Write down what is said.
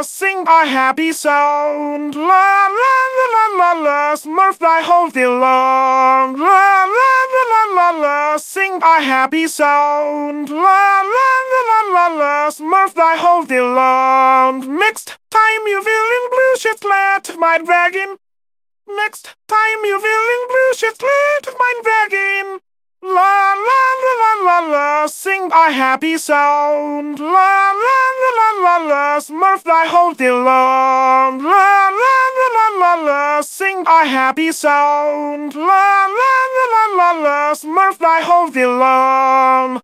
sing a happy sound. La la la la la la, Smurf I hold thee long. La la la la la la, sing a happy sound. La la la la la la, Smurf I hold thee long. Next time you feeling blue, shift let my dragon. Next time you feeling blue, shift let my dragon. La la la la la la, sing a happy sound. La la la la la la, Smurf I hold thee long. La la la la la la, sing a happy sound. La la la la la la, Smurf I hold thee long.